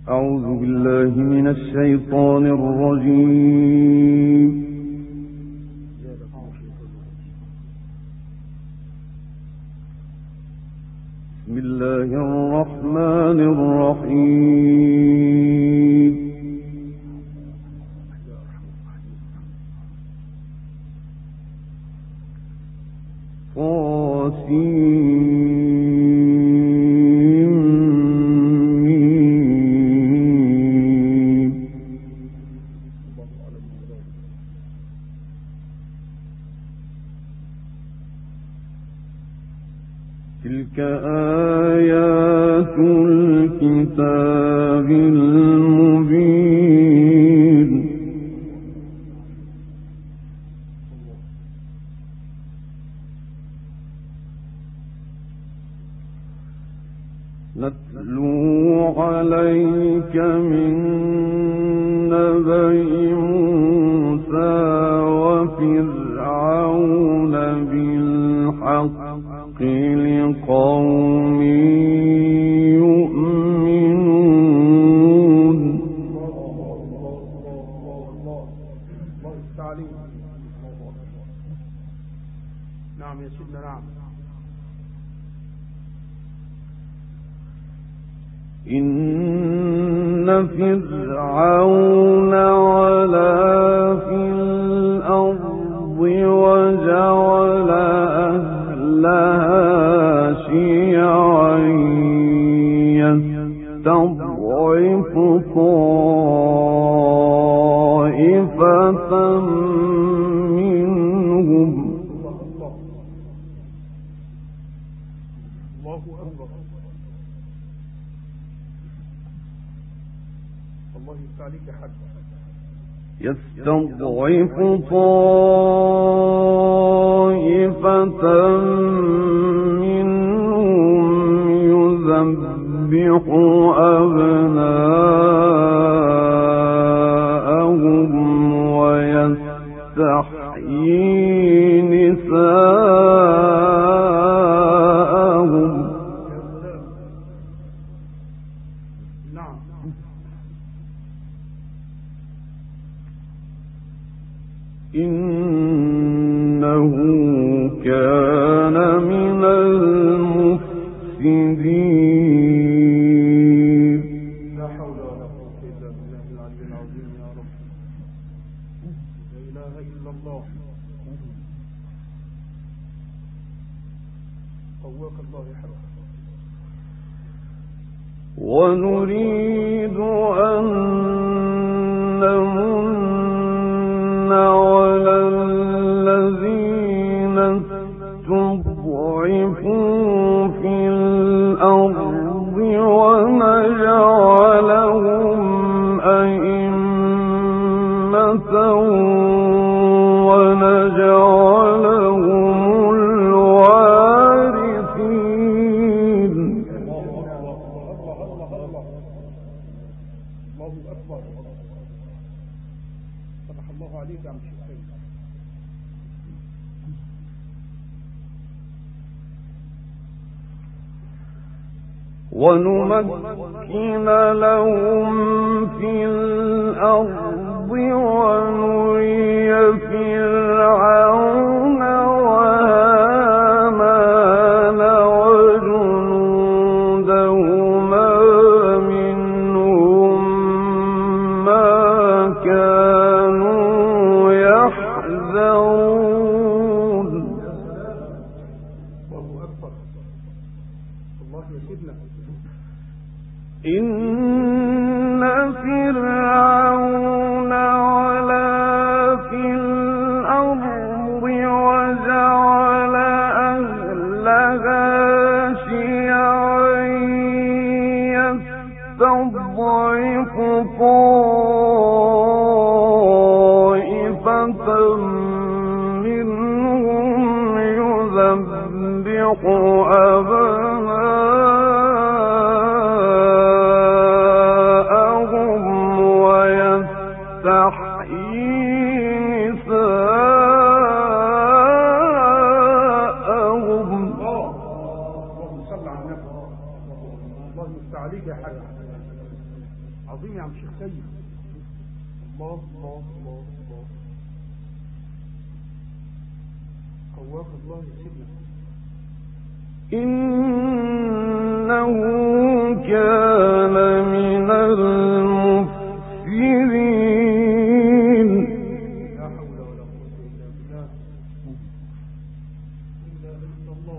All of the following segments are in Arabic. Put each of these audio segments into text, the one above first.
أعوذ بالله من الشيطان الرجيم. بسم الله الرحمن الرحيم. تلك آيات الكتاب المبين. نتلو عليك من نبأ موسى وفرعون بالحق لقوم يؤمنون. نعم يا سيدنا. نعم. إن فرعون علا في الأرض وجعل أهلها شيعا يستضعف طائفة منهم. الله أكبر. الله يفتح عليك يا حاج. يستضعف طائفة منهم يذبح أبناءهم ويستحيي نساءهم. نعم. إنه كان من المفسدين. لا حول ولا قوة إلا بالله العلي العظيم يا رب. لا إله إلا الله. قواك الله يا حبيبي. ونريد أن نمن على الذين استضعفوا في الأرض ونجعلهم أئمة ونجعلهم الوارثين. الله أكبر. فتح الله عليك يا عم الشيخ. ونمكن لهم في الأرض ونري فرعون وهامان وجنودهما منهم ما كانوا يحذرون. الله أكبر. الله يا سيدنا. إن فرعون علا في الأرض وجعل أهلها شيعا يستضعف طائفة منهم يذبح أبناءهم ويستحيي نساءهم. اللهم صل على النبي. الله يفتح عليك يا حاج. عظيم يا عم شيخ سيد. الله الله الله الله. قواك الله يا سيدنا. إنه كان من المفسدين. لا حول ولا قوة إلا بالله. لا إله إلا الله.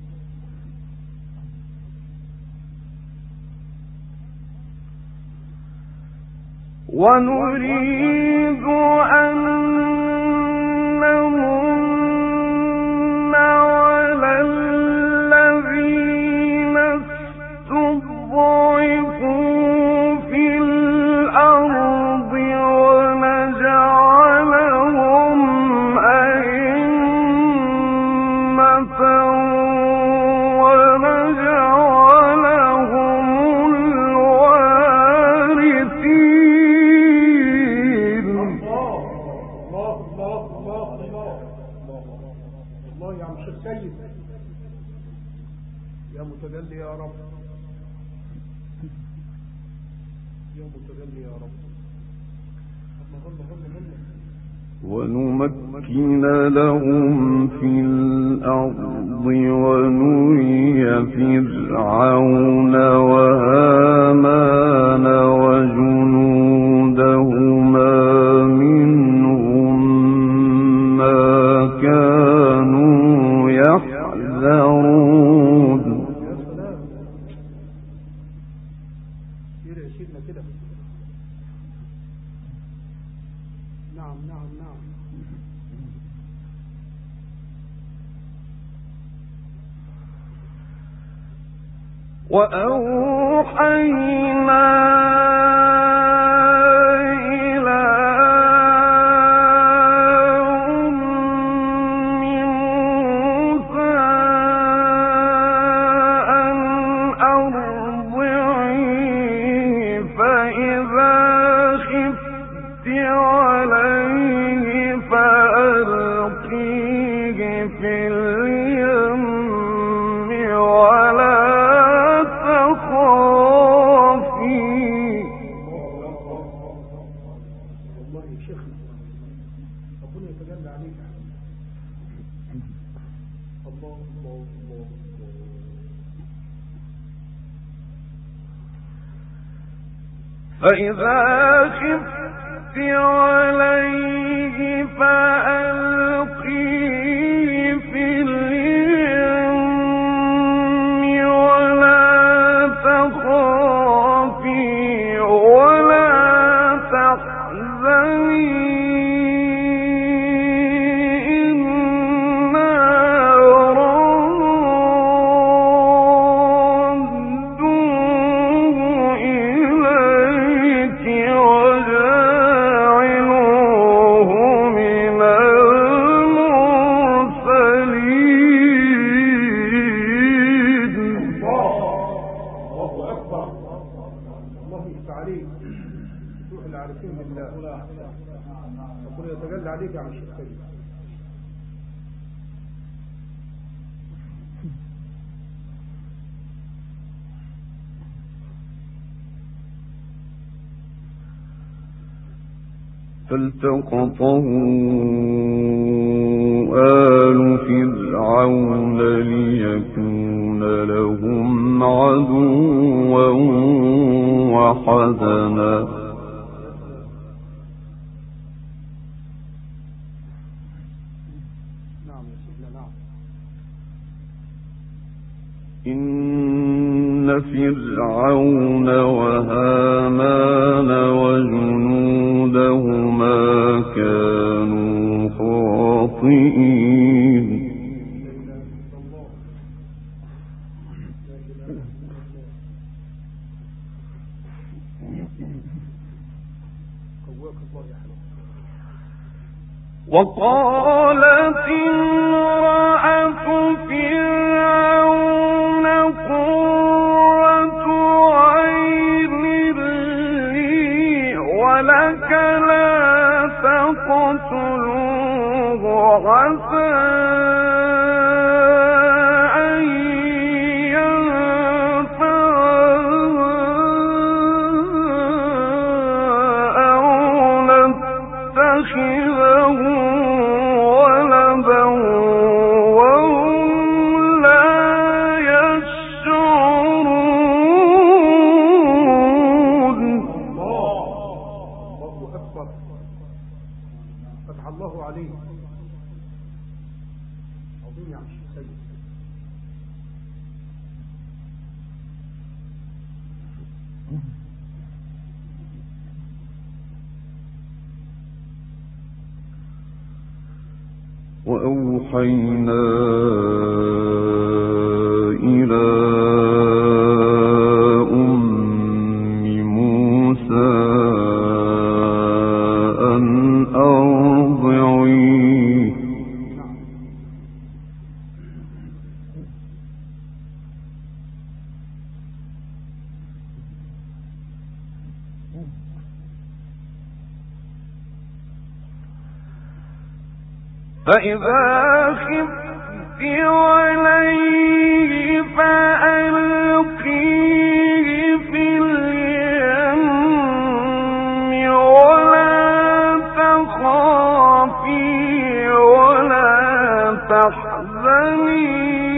ونريد أن نمن على الذين استضعفوا في الأرض ونجعلهم أئمة ونجعلهم الوارثين. الله الله الله الله الله يا عم شيخ سيد. يا متجلي يا رب، يا متجلي يا رب. الله الله الله الله. ونمكن لهم في الأرض ونري فرعون وهامان وجنودهما منهم ما كانوا يحذرون. يا سلام. كده يا سيدنا كده. نعم نعم نعم. وأوحينا إلى أم موسى أن أرضعيه فإذا خفت عليه فألقيه في اليم ولا تخافي. والله يا شيخنا ربنا يتجلى عليك. الله الله الله الله. فإذا خفت عليه فألقيه في اليم ولا تخافي ولا تحزني إنا ردوه إليك وجاعلوه من المرسلين. الله أكبر. الله يفتح عليك. روح العارفين بالله. ربنا يتجلى عليك يا عم الشيخ سيد. فالتقطه آل فرعون ليكون لهم عدوا وحزنا. نعم يا سيدنا نعم. إن فرعون وهامان وجنودهما كانوا خاطئين. قواك الله يا حلو. وقالت امرأة فرعون قرة عين لي ولك لا تقتلوه عسى أن ينفعنا يتخذه ولدا وهم لا يشعرون. الله أكبر. فتح الله عليه. عظيم يا عم السيد. وأوحينا إلى أم موسى أن أرضعيه فإذا خفت عليه فألقيه في اليم ولا تخافي ولا تحزني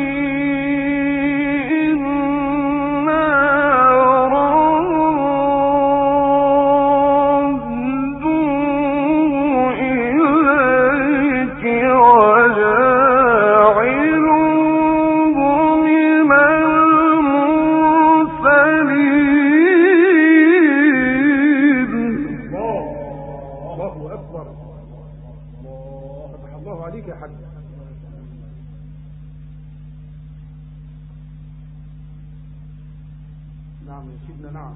نعم يا سيدنا. نعم.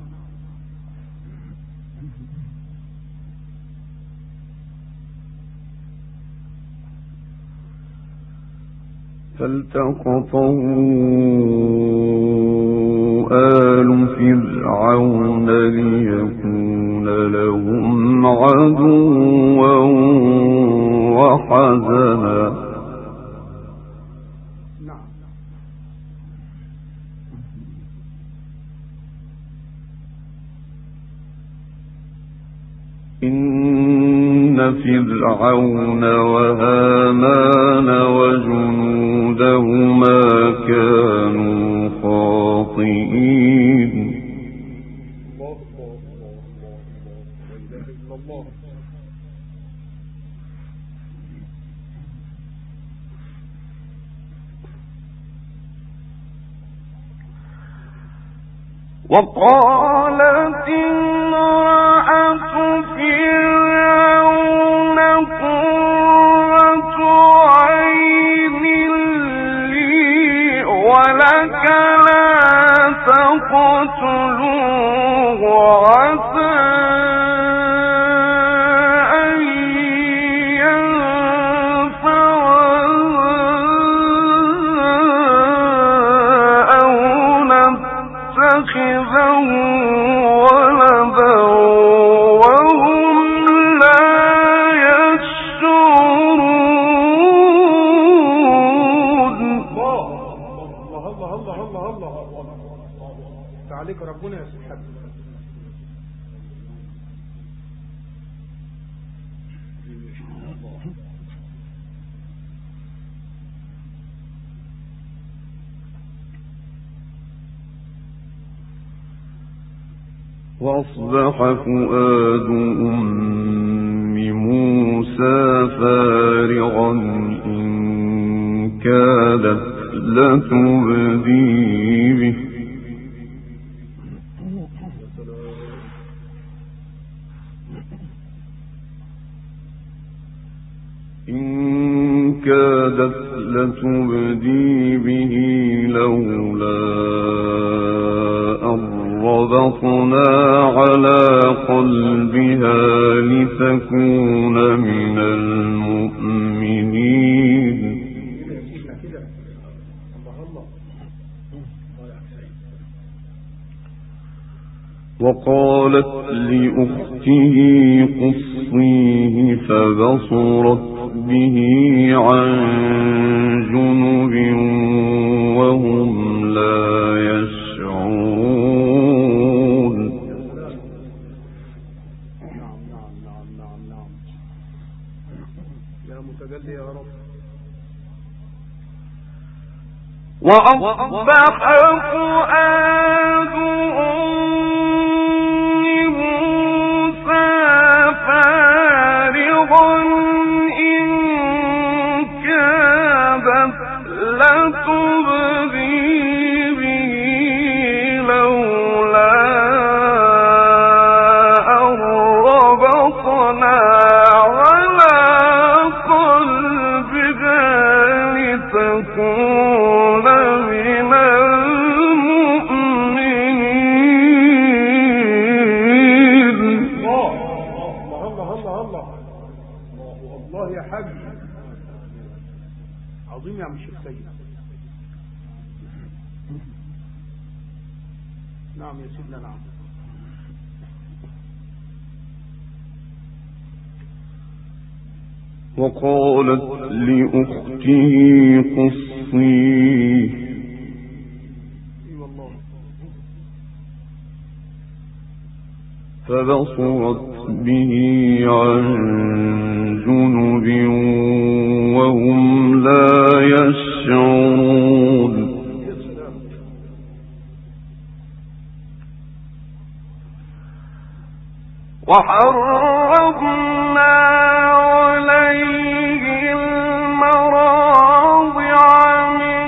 فالتقطه آل فرعون ليكون لهم عدوا وحزنا. إن فرعون وهامان وجنودهما كانوا خاطئين. وقالت امرأة فرعون قرة عين لي ولك لا تقتلوه عسى أن ينفعنا أو نتخذه ولدا وهم لا يشعرون. الله تعاليك ربنا يا سبحانه. وأصبح فؤاد أم موسى فارغا إن كادت لتبدي به لولا أن ربطنا على قلبها لتكون من المؤمنين. وقالت لأخته قصيه فبصرت به عن جنب وهم لا يشعرون. يا متجلي يا رب. وأصبح فؤاد أم موسى فارغا إن كادت لتبدي به لولا أن ربطنا على قلبها لتكون من المؤمنين. الله يا حاج عظيم يا عم الشيخ سيد. نعم يا سيدنا. نعم. وقالت لأخته قصيه فبصرت به عن جنب وهم لا يشعرون. وحرمنا عليه المراضع من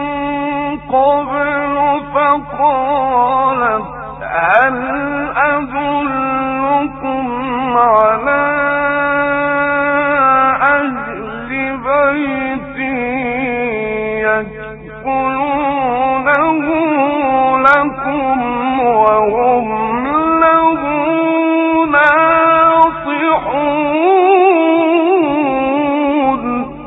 قبل فقالت هل أدلكم على أهل بيت يكفلونه لكم وهم له ناصحون.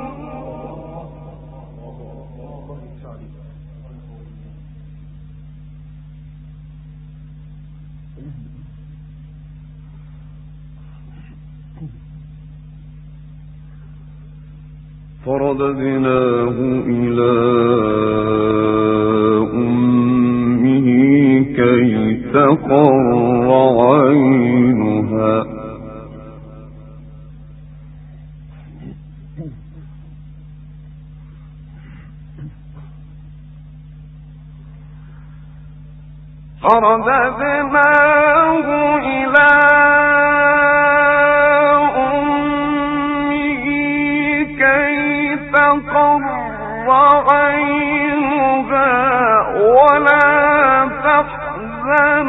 فرددناه إلى أمه كي تقر عينها فرددناه إلى تقر عينها ولا تحزن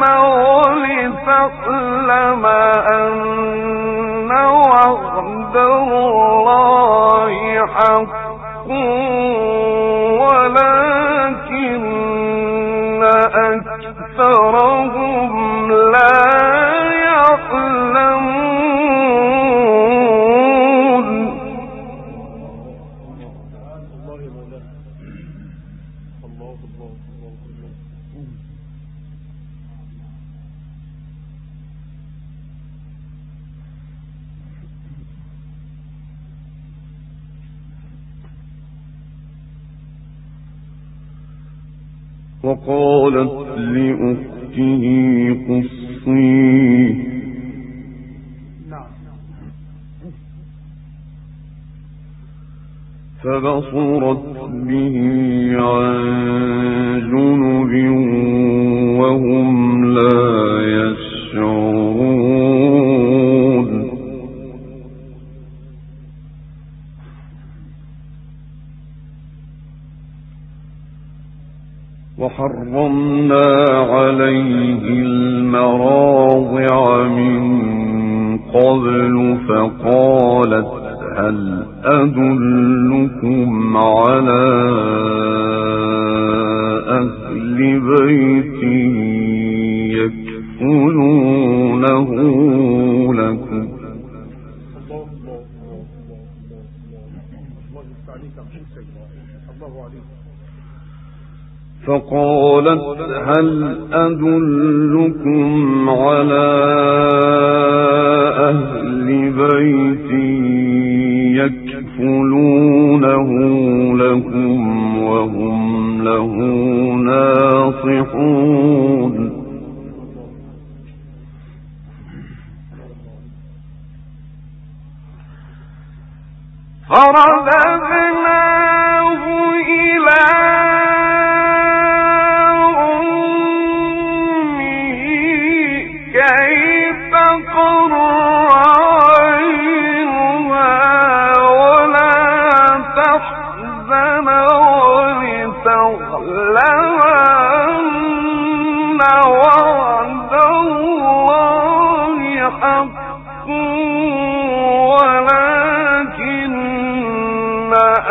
ولتعلم أن وعد الله حق ولكن أكثرهم لا يعلمون. وقالت لأخته قصيه فبصرت به عن جنب وهم لا يشعرون. وحرمنا عليه المراضع من قبل فقالت هل أدلكم على أهل بيت يكفلونه لكم فقالت هل أدلكم على أهل بيت يكفلونه لكم وهم له ناصحون. فرددناه إلى أمه كي تقر عينها ولا تحزن ولتعلم أن وعد الله حق ولكن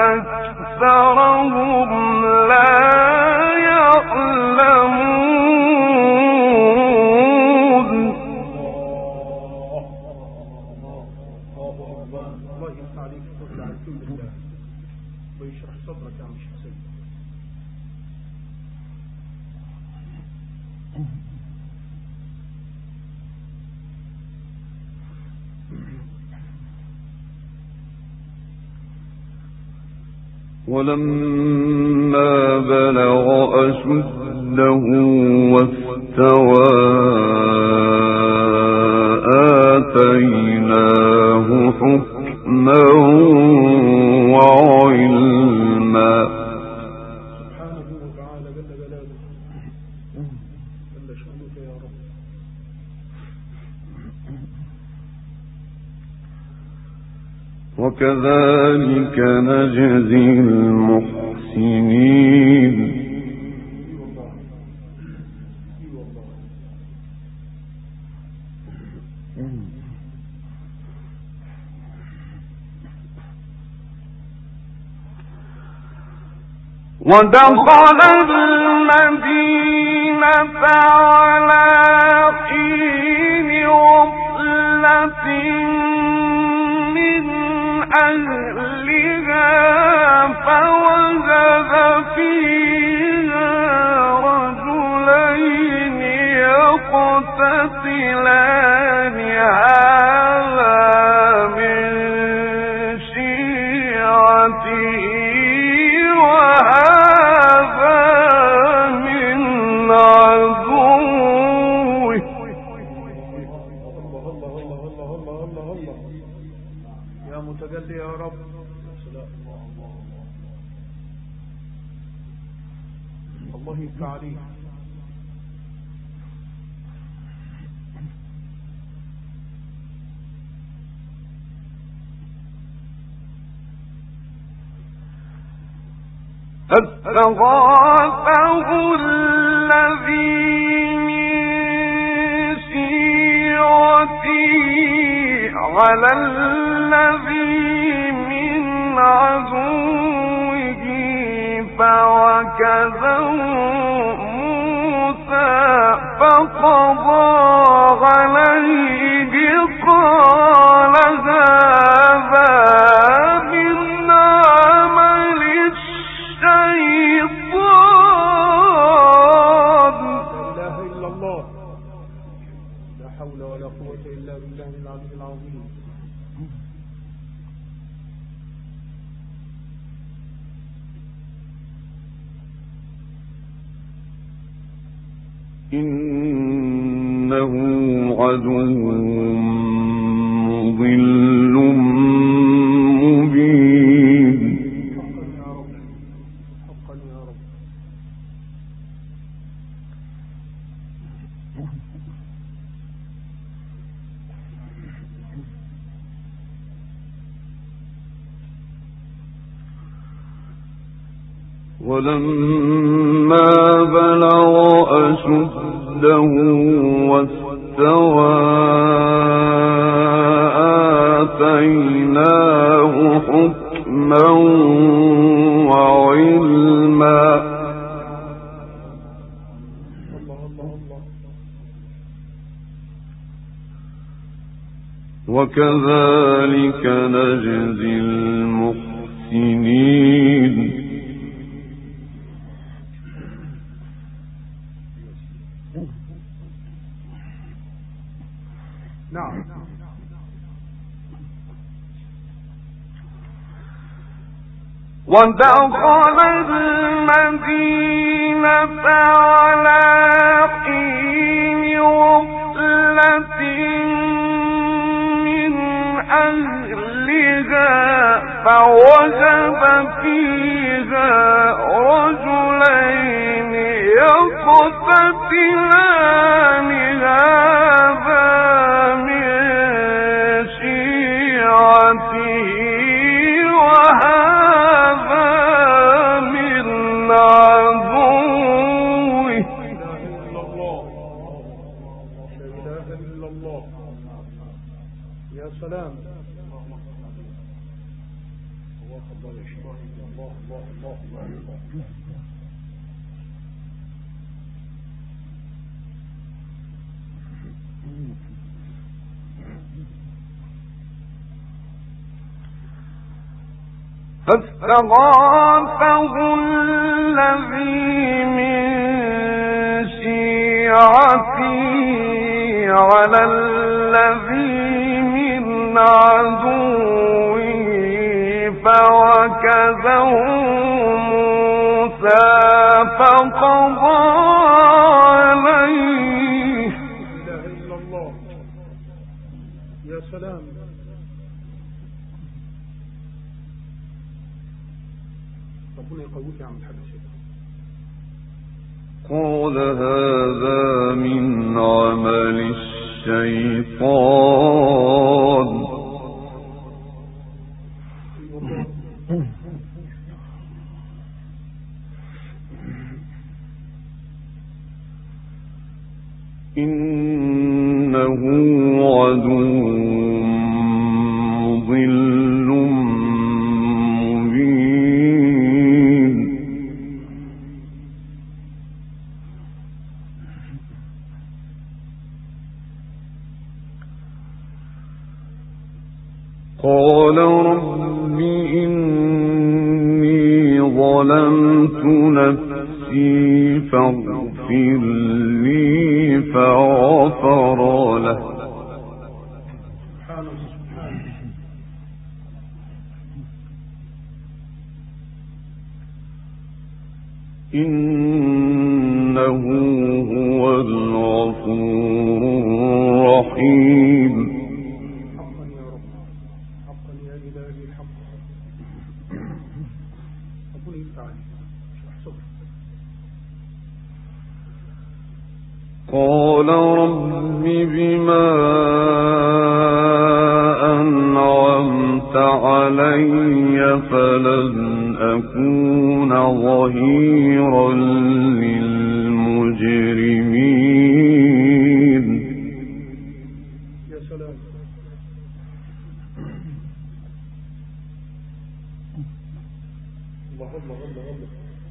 أكثرهم لا يعلمون. الله يفتح عليك وتقول على كل الله ويشرح صدرك يا عم شيخ سيد. ولما بلغ أشده واستوى آتيناه حكما وعلما. سبحانه وتعالى جل جلاله جل شأنك يا رب. وكذلك نجزي المحسنين. ودخل المدينة على حين غفلة من أهلها فوجد فيها رجلين يقتتلان هذا من شيعته وهذا من عدوه. الله يا متجلي يا رب. الله يفتح عليك. فاستغاثه الذي من شيعته على الذي من عدوه فوكزه موسى فقضى عليه قال هذا من عمل الشيطان. لا إله إلا الله لا حول ولا قوة إلا بالله العلي العظيم. إنه عدو مضل مبين. حقا يا رب. ولما بلغ أشده واستوى آتيناه حكما وعلما. وكذلك نجزي المحسنين. نعم. ودخل المدينة على حين غفلة من أهلها فوجد فيها رجلين يقتتلان هذا من شيعته وهذا من عدوه. لا إله إلا الله. يا سلام. فاستغاثه الذي من شيعته على الذي من عدوه فوكزه موسى فقضى عليه. لا إله إلا الله. يا سلام. ربنا يقويك يا عم الحاج الشيخ. قال هذا من عمل الشيطان إنه عدو مضل مبين. قال رب إني ظلمت نفسي فاغفر لي فغفر له. إنه هو الغفور الرحيم. حقا يا رب، حقا يا إلهي الحق. ربنا يفتح عليك. قال رب بما أنعمت علي فلن أكون ظهيرا للمجرمين. يا سلام. الله الله الله الله.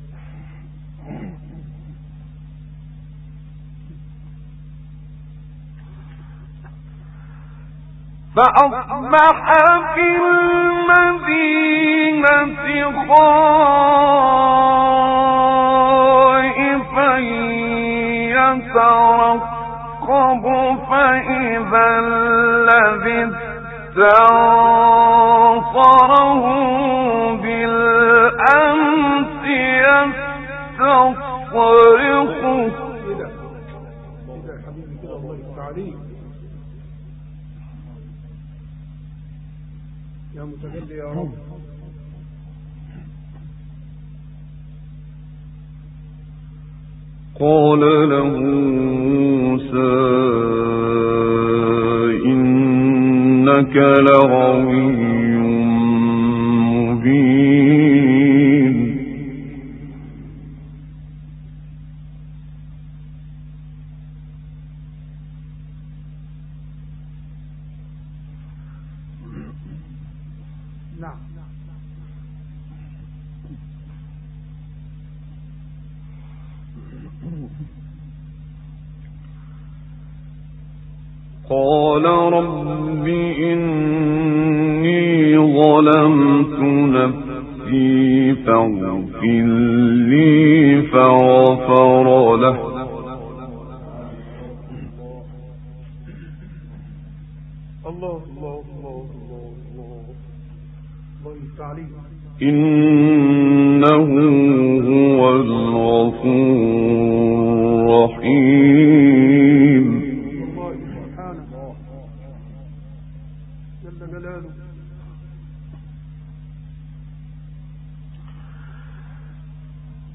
فأصبح في المدينة خائفا يترقب فإذا الذي استنصره بالأمس يستصرخه. كده يا حبيبي كده، الله يفتح عليك يا متجلي يا رب. قال له موسى إنك لغوي مبين. نعم. قال رب إني ظلمت نفسي فاغفر لي فغفر له. الله الله الله الله الله. الله يفتح عليك. إنه هو الغفور الرحيم. الله سبحانه جل جلاله.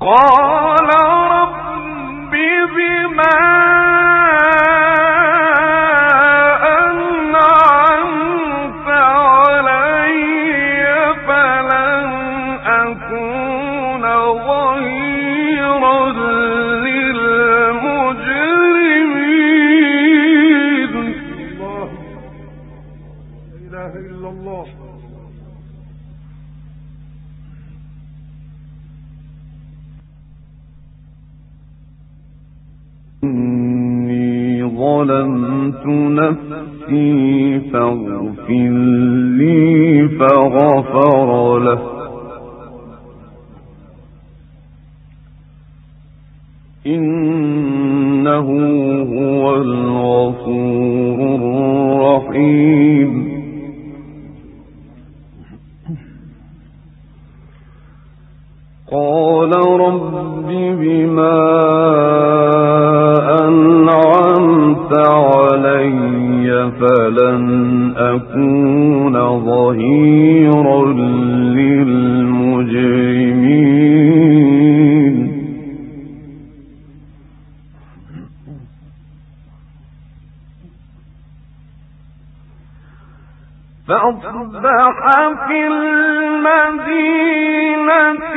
قال رب بما أنعمت علي فلن أكون ظهيرا للمجرمين. الله لا إله إلا الله. إني ظلمت نفسي فاغفر لي فغفر له إنه هو الغفور الرحيم. قال رب بما أنعمت علي فلن أكون ظهيرا للمجرمين. فأصبح في المدينة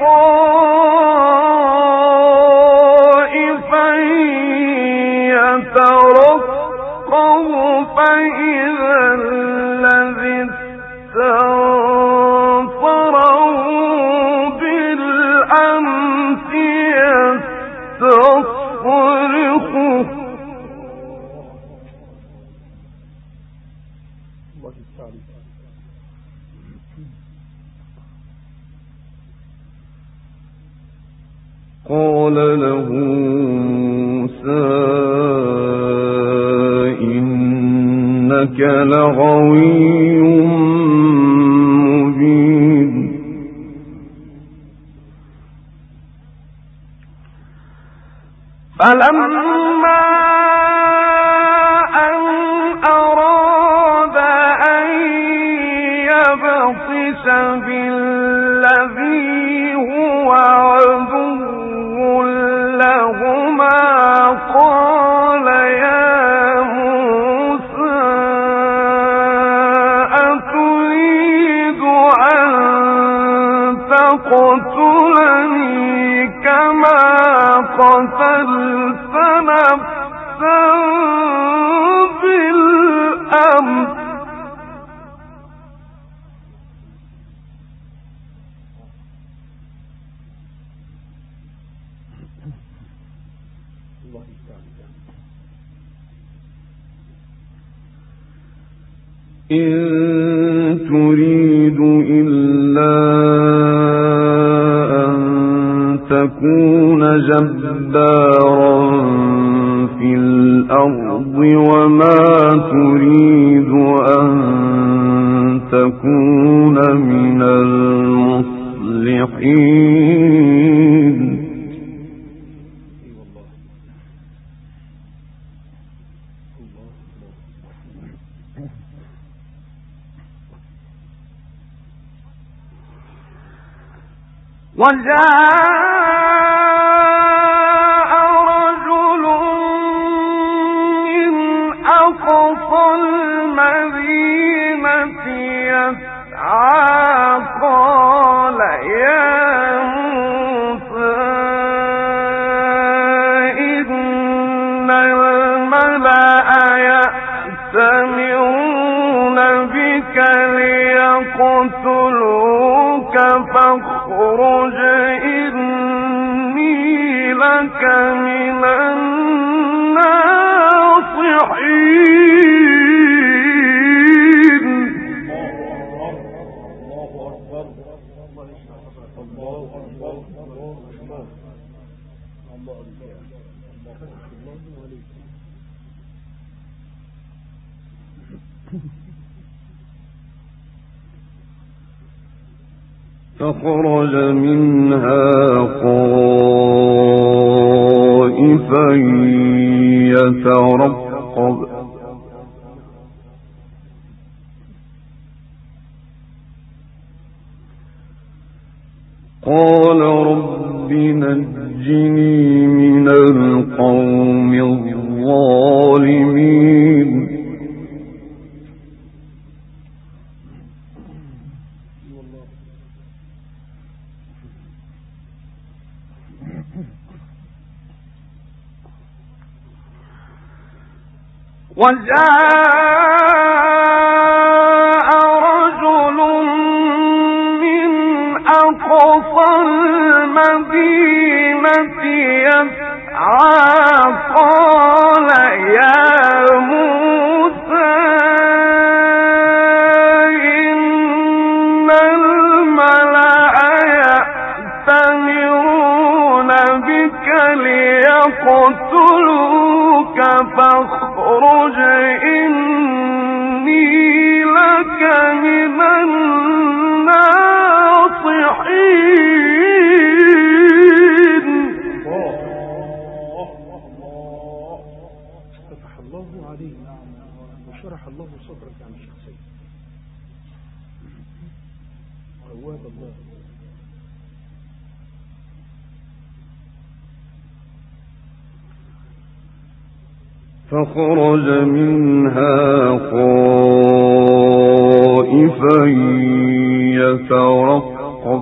خائفا يترقب فإذا الذي استنصره بالأمس يستصرخه. قال له موسى إنك لغوي مبين. فلما أن أراد أن يبطش بالذي هو عدو لهما قال يا موسى أتريد أن تقتلني كما قتلت نفسا بالأمس إن تريد إلا أن تكون جبارا في الأرض وما تريد أن تكون من المصلحين. وجاء رجل من أقصى المدينة يسعى قال يا موسى إن الملأ يأتمرون بك ليقتلوك فاخرج إني لك من الناصحين. فخرج منها خائفا يترقب قال رب رب نجني من القوم الظالمين. وجاء رجل من أقصى المدينة يسعى قال يا موسى إن الملأ يأتمرون بك ليقتلوك فاخرج إني لك من الناصحين. فتح الله عليه وشرح الله صدرك عن الشخصية. رواد الله. فخرج منها خائفا يترقب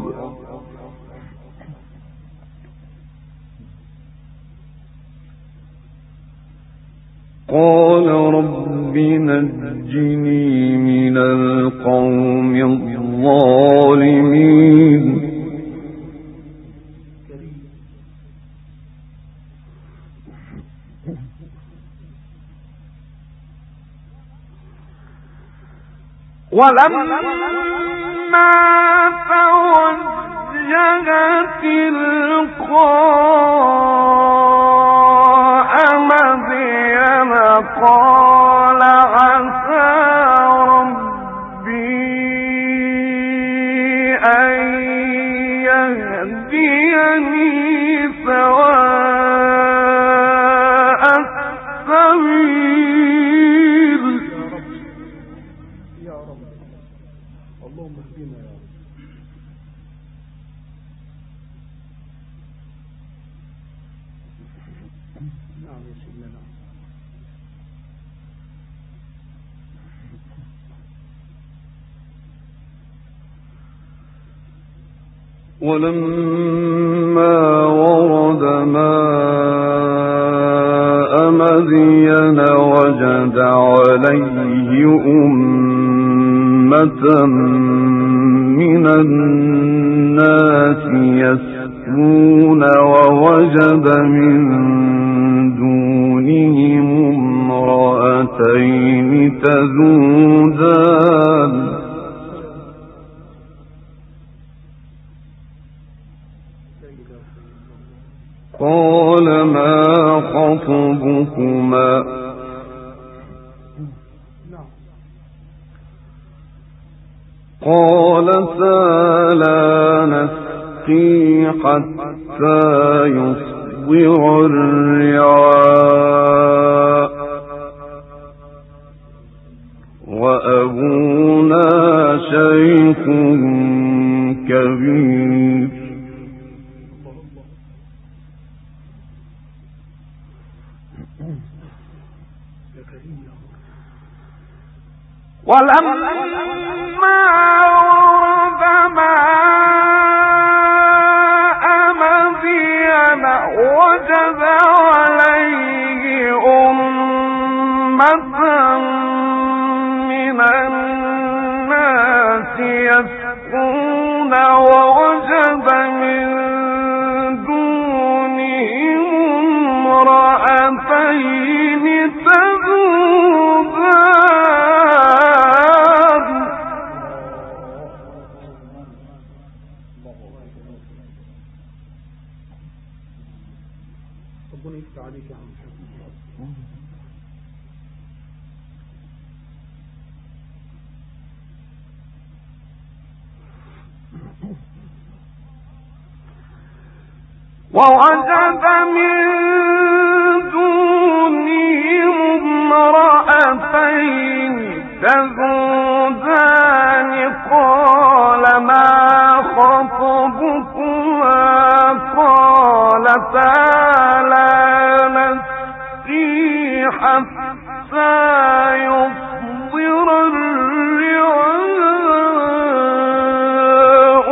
قال رب نجني من القوم الظالمين. ولما توجه تلقاء مدين قال عسى ربي أن يهديني سواء السبيل. يا رب اللهم اهدنا يا رب. نعم يا سيدنا. نعم. ولما ورد ماء مدين وجد عليه أمة من الناس يسكون ووجد من دونهم امرأتين تذودان قال ما خطبكما قالتا لا نسقي حتى يصدر الرعاء وأبونا شيخ كبير. ولما ورد ماء مدين وجد عليه أمة من الناس يسقون ووجد من دونهم امرأتين تذودان. ربنا يفتح عليك يا عم. ووجد من دونهم امرأتين تذودان قال ما خطبكما تعالى نسقي حتى يصدر الرعاء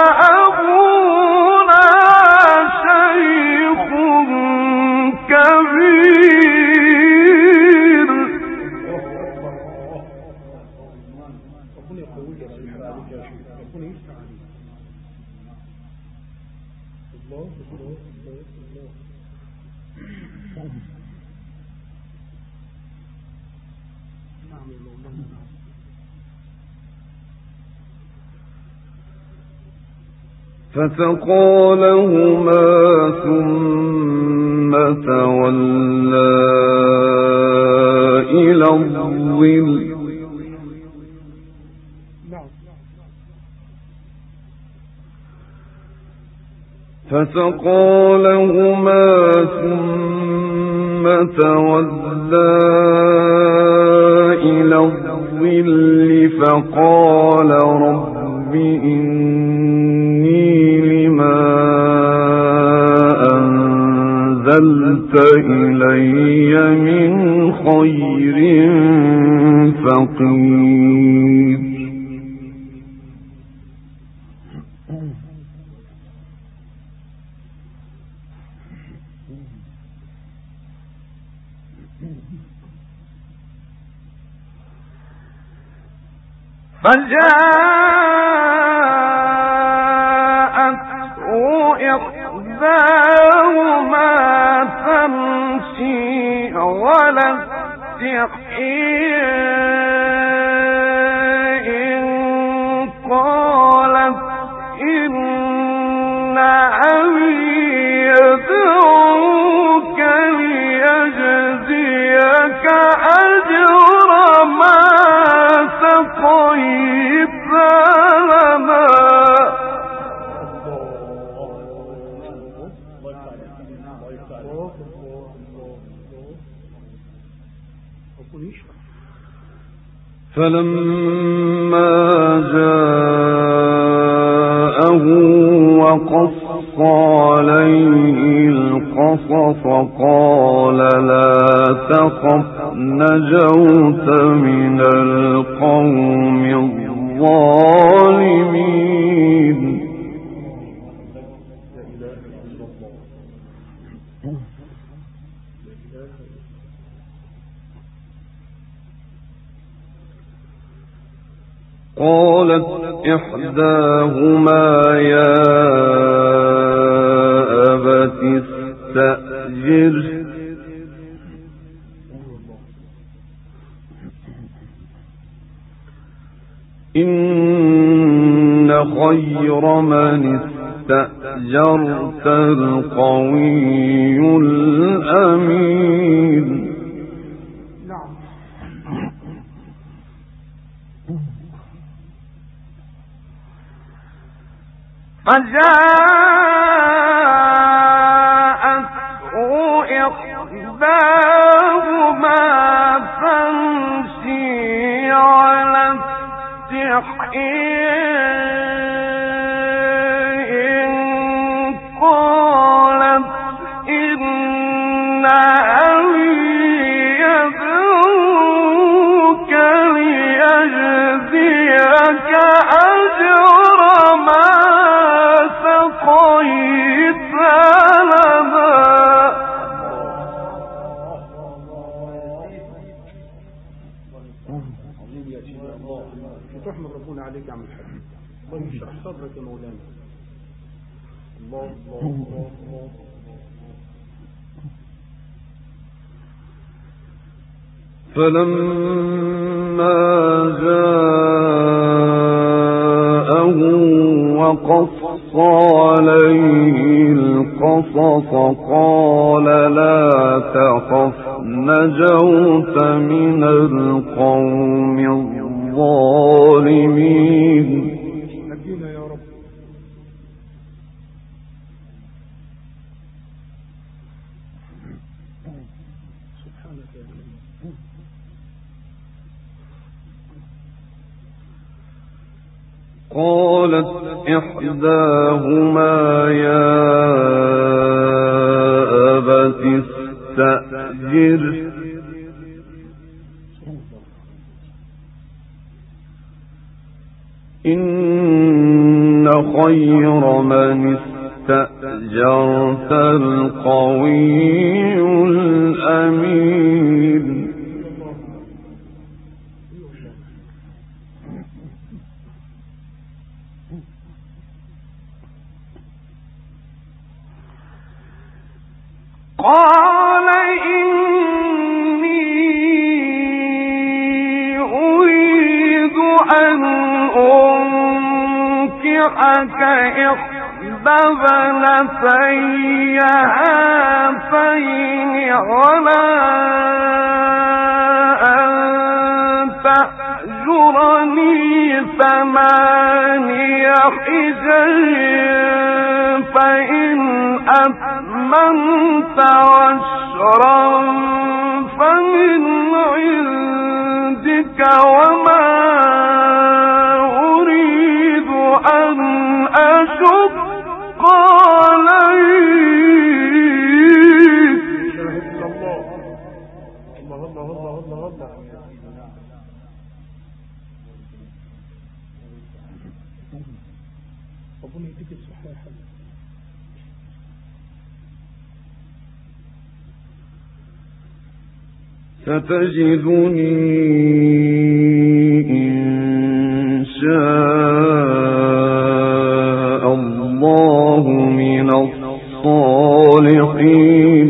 وأبونا شيخ كبير. ربنا يقويك يا سيدي عليك يا شيخ، ربنا يفتح عليك. الله الله الله الله. نعم يا مولانا. فسقى لهما ثم تولى إلى الظل. فسقى لهما ثم تولى إلى الظل فقال رب إني لما أنزلت إلي من خير فقير. فجاءته إحداهما تمشي على استحياء قالت إن أبي يدعوك ليجزيك أجر ما سقيت لنا. فلما جاءه وقص عليه القصص قال لا تخف نجوت من القوم الظالمين. قالت إحداهما يا أبت استأجره إن خير من استأجرت القوي الأمين. فجاءته إحداهما تمشي على استحياء قالت إن أبي يدعوك ليجزيك أجر ما سقيت لنا. تحمد ربنا عليك يا عم الحبيب. الله يشرح صدرك يا مولانا. الله الله الله الله. فلما جاءه وقص عليه القصص قال لا تخف نجوت من القوم الظالمين. نجينا يا رب. سبحانك يا رب. قالت إحداهما يا فاستأجره إن خير من استأجرت القوي الأمين قال إني أريد أن أنكحك إحدى ابنتي هاتين على أن تأجرني 8 حجج فإن أتممت 10 فمن عندك وما أريد أن أشق عليك. ربنا يديك الصحة يا حبيبي. ستجدني إن شاء الله من الصالحين.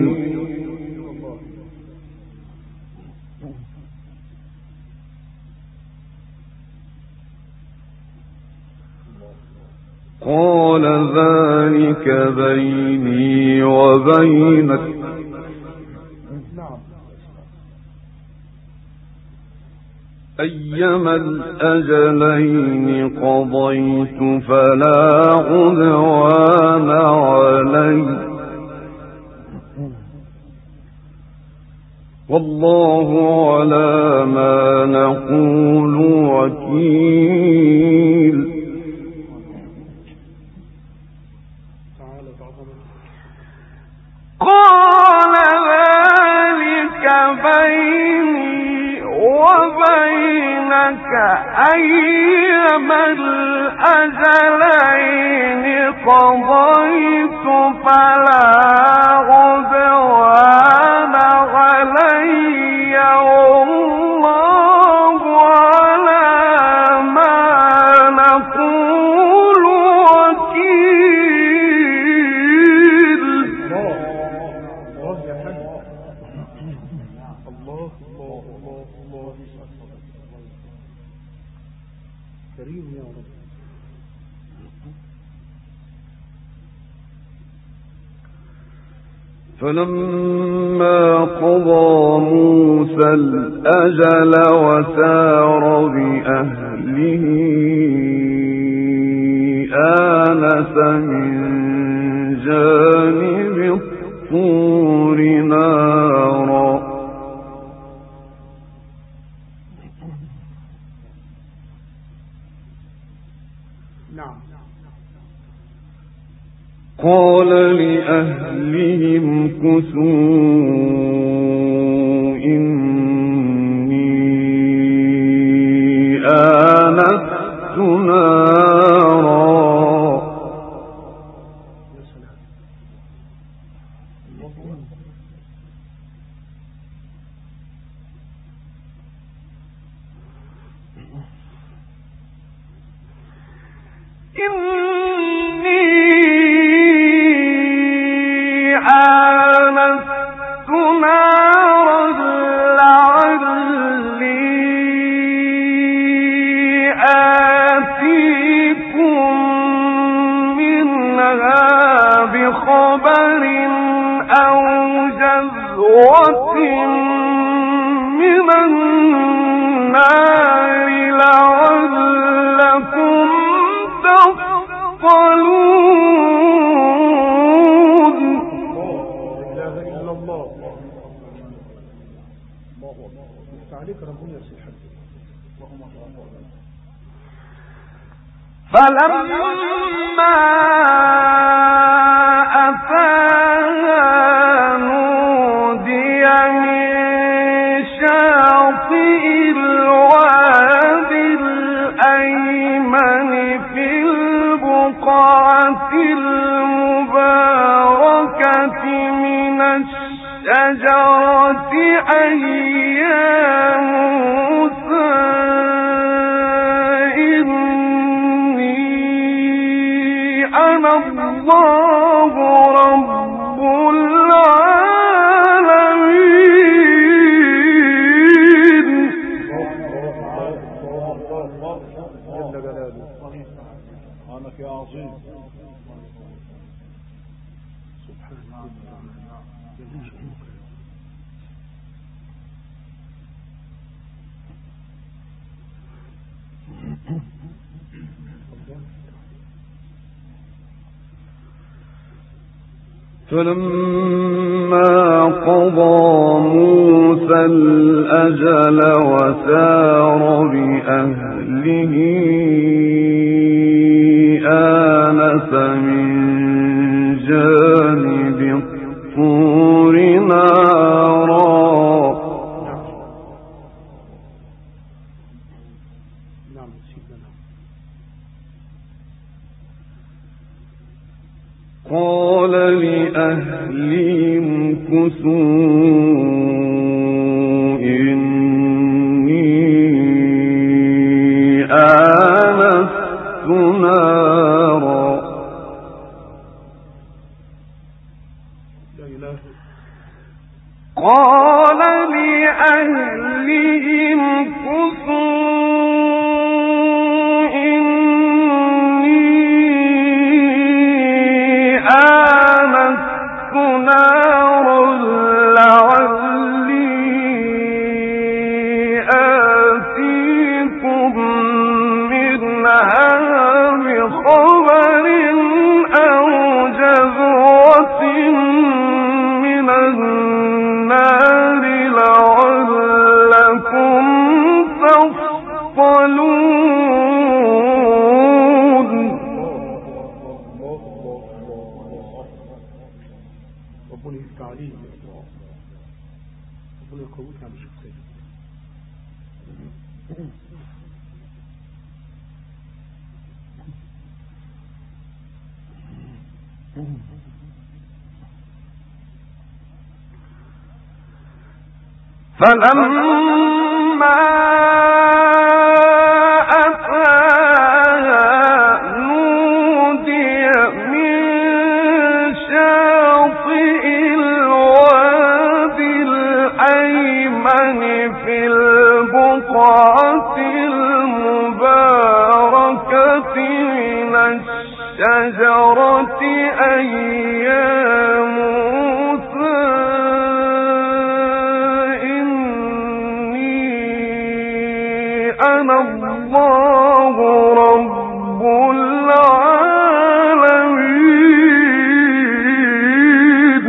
قال ذلك بيني وبينك أيما الأجلين قضيت فلا عدوان علي والله على ما نقول وكيل. قال ذلك بيني وبينك أيما الأجلين قضيت فلا عدوان علي والله على ما نقول وكيل. كريم يا رب. فلما قضى موسى الأجل وسار بأهله آنس من جانب الطور نارا قال لأهلهم كثوا إني آنست نارا من النار لعلكم تصطلون. لا إله إلا الله. عليك ربنا يا سيدي. فلما أتاها نودي فلما قضى موسى الأجل وسار بأهله آنس من جانب الطور نارا قال لأهلهم كثوا إني آنست نارا قال لأهلهم كثوا فلما أتاها نودي من شاطئ الوادي الأيمن في البقعة المباركة من الشجرة أي يا موسى أنا الله رب العالمين.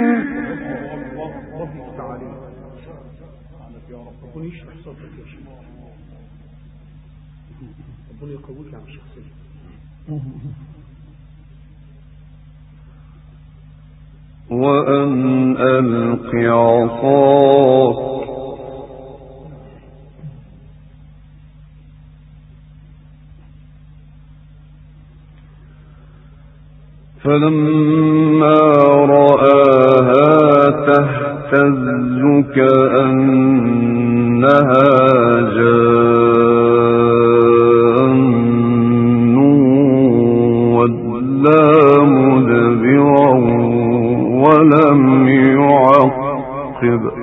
وأن ألق عصاك فلما رآها تهتز كأنها جان ولا مدبرا ولم يعقب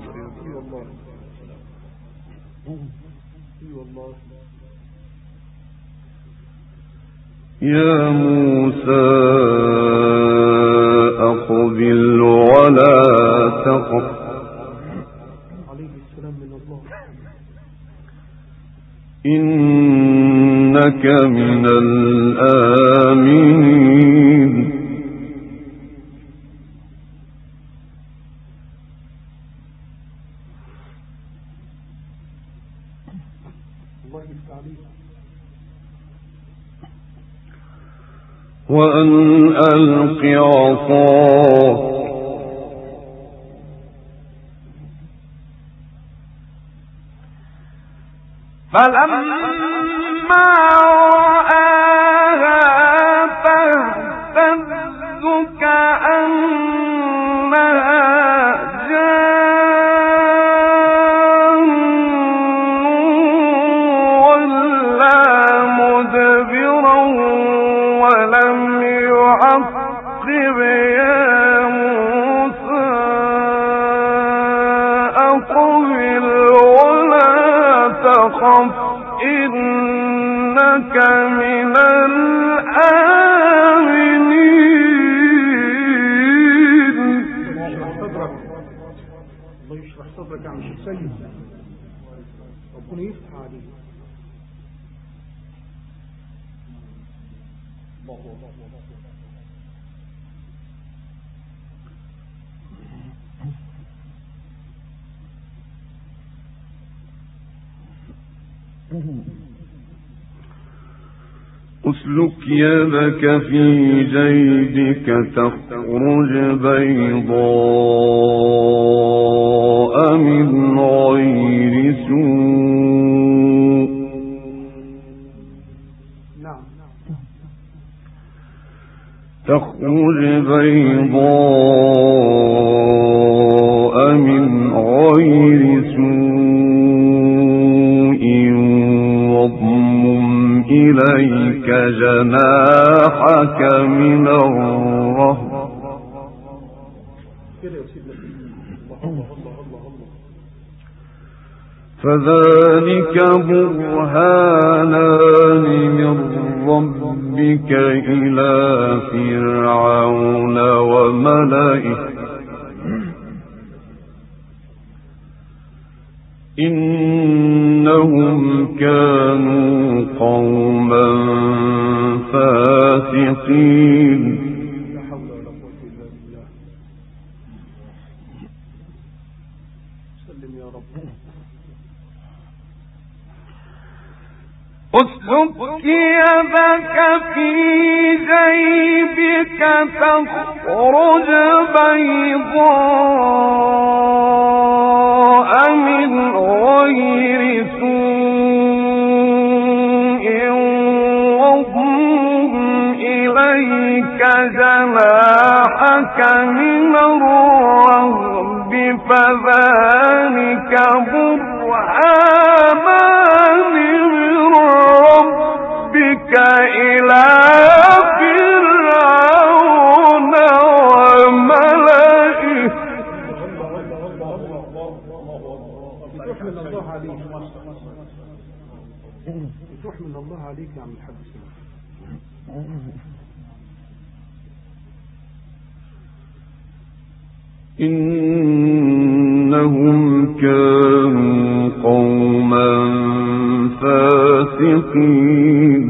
يا موسى أقبل ولا تخف إنك من الآمنين. وأن ألق عصاك فلما رآها تهتز كأنها جان إنك من الآمنين. الله يشرح صدرك يا عم الشيخ سيد، ربنا يفتح عليك. اسلك يدك في جيبك تخرج بيضاء من غير سوء. تخرج بيضاء من غير سوء واضمم إليك جناحك من الرهب. فذلك برهانان من ربك إلى فرعون وملئه إنهم كانوا قوما فاسقين. اسلك يدك في جيبك تخرج بيضاء من غير سوء واضمم إليك جناحك من الرهب فذلك برهانان ربك إلى فرعون وملئه. تحمد الله عليك يا عم الحاج. إنهم كانوا قوما فاسقين.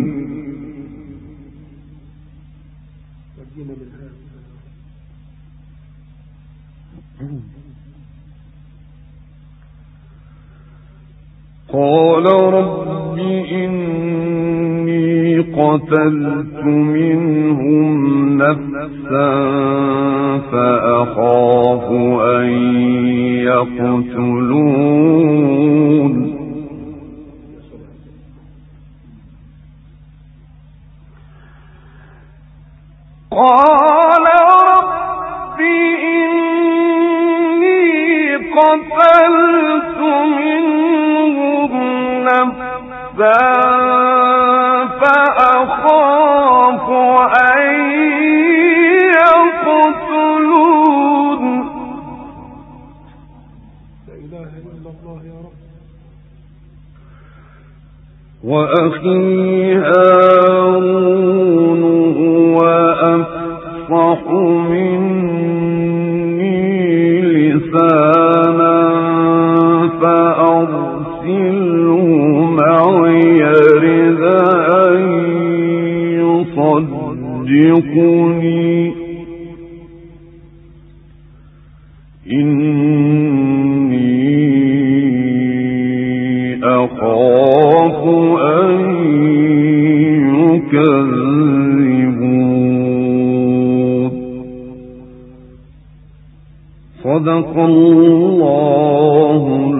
قال رب إني قتلت منهم نفسا فأخاف أن يقتلون. قال رب إني قتلت منهم نفسا فأخاف أن يقتلون. لا إله إلا الله يا رب. وأخي هارون هو أفصح مني لسانا فأرسله معي يرد أن يصدقني إني أخاف أن يكذبون. صدق الله